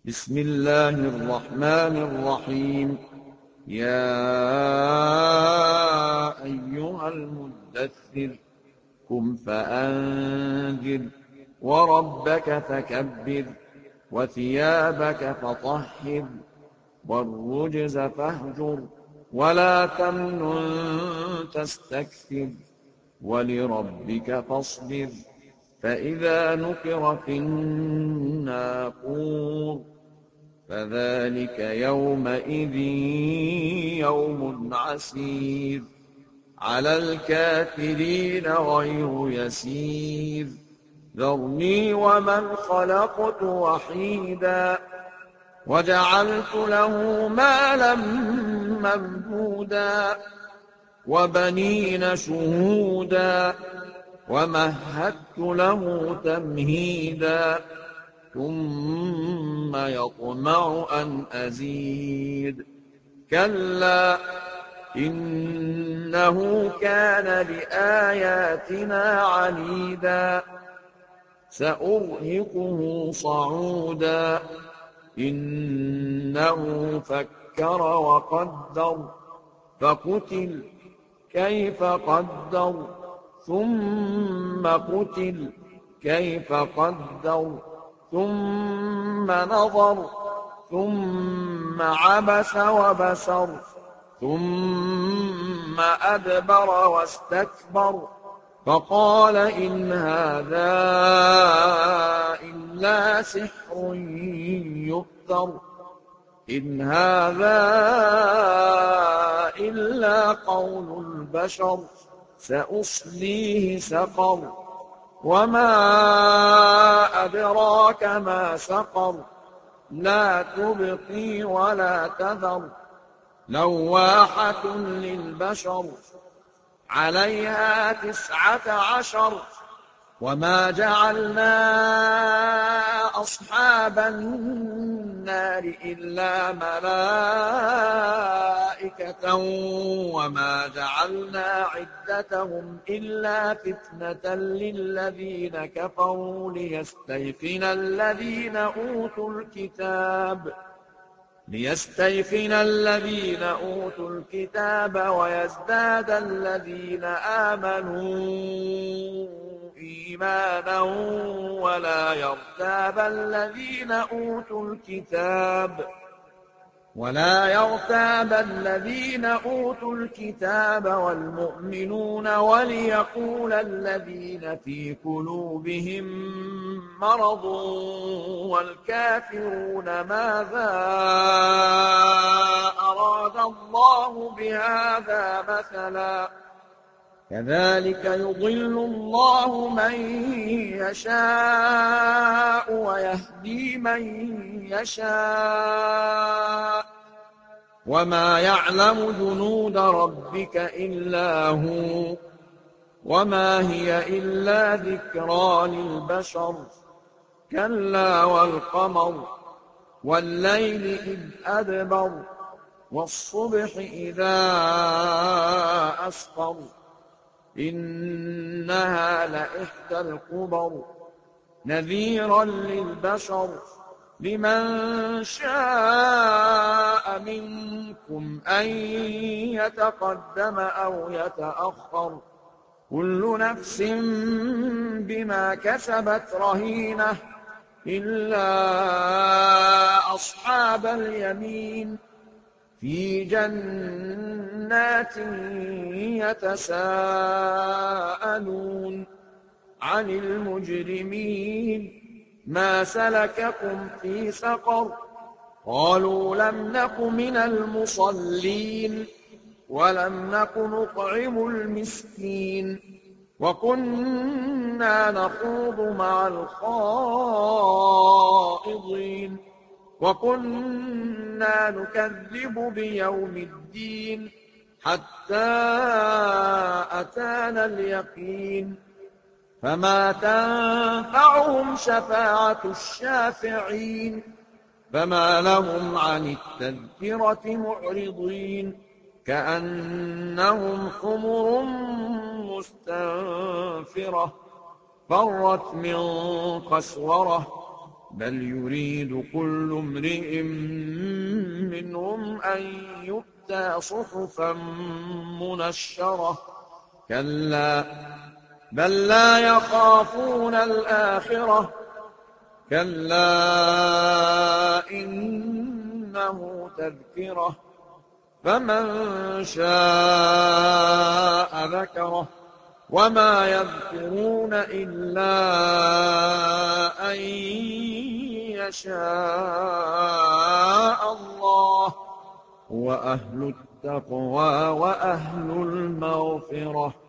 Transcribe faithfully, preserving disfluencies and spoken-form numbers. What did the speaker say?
بسم الله الرحمن الرحيم. يا أيها المدثر قم فأنذر وربك فكبر وثيابك فطهر والرجز فاهجر ولا تمنن تستكثر ولربك فاصبر فإذا نقر في الناقور فذلك يومئذ يوم عسير على الكافرين غير يسير ذرني ومن خلقت وحيدا وجعلت له مالا ممدودا وبنين شهودا ومهدت له تمهيدا ثم يطمع أن أزيد كلا إنه كان لآياتنا عنيدا سأرهقه صعودا إنه فكر وقدر فقتل كيف قدر ثم قتل كيف قدر ثم نظر ثم عبس وبسر ثم أدبر واستكبر فقال إن هذا إلا سحر يؤثر إن هذا إلا قول البشر سأصليه سقر وما أدراك ما سقر لا تبقي ولا تذر لواحة للبشر عليها تسعة عشر وما جعلنا أصحاب النار إلا ملائكة وما جعلنا عدتهم إلا فتنة للذين كفروا ليستيقن الذين أوتوا الكتاب ليستيقن الذين أوتوا الكتاب ويزداد الذين آمنوا إيمانا ولا يرتاب الذين أوتوا الكتاب ولا يرتاب الذين أوتوا الكتاب والمؤمنون وليقول الذين في قلوبهم مرض والكافرون ماذا أراد الله بهذا مثلا كذلك يضل الله من يشاء ويهدي من يشاء وما يعلم جنود ربك إلا هو وما هي إلا ذكرى للبشر كلا والقمر والليل إذ أدبر والصبح إذا أسفر إنها لإحدى الكبر نذيرا للبشر لمن شاء منكم أن يتقدم أو يتأخر كل نفس بما كسبت رهينة إلا أصحاب اليمين في جنات يتساءلون عن المجرمين ما سلككم في سقر قالوا لم نك من المصلين ولم نك نطعم المسكين وكنا نخوض مع الخائضين وكنا نكذب بيوم الدين حتى أتانا اليقين فما تنفعهم شفاعة الشافعين فما لهم عن التذكرة معرضين كأنهم حمر مستنفرة فرت من قسورة بل يريد كل امرئ منهم أن يؤتى صحفا منشرة كلا بل لا يخافون الآخرة كلا إنه تذكرة فمن شاء ذكره وما يذكرون إلا أن يشاء الله هو أهل التقوى وأهل المغفرة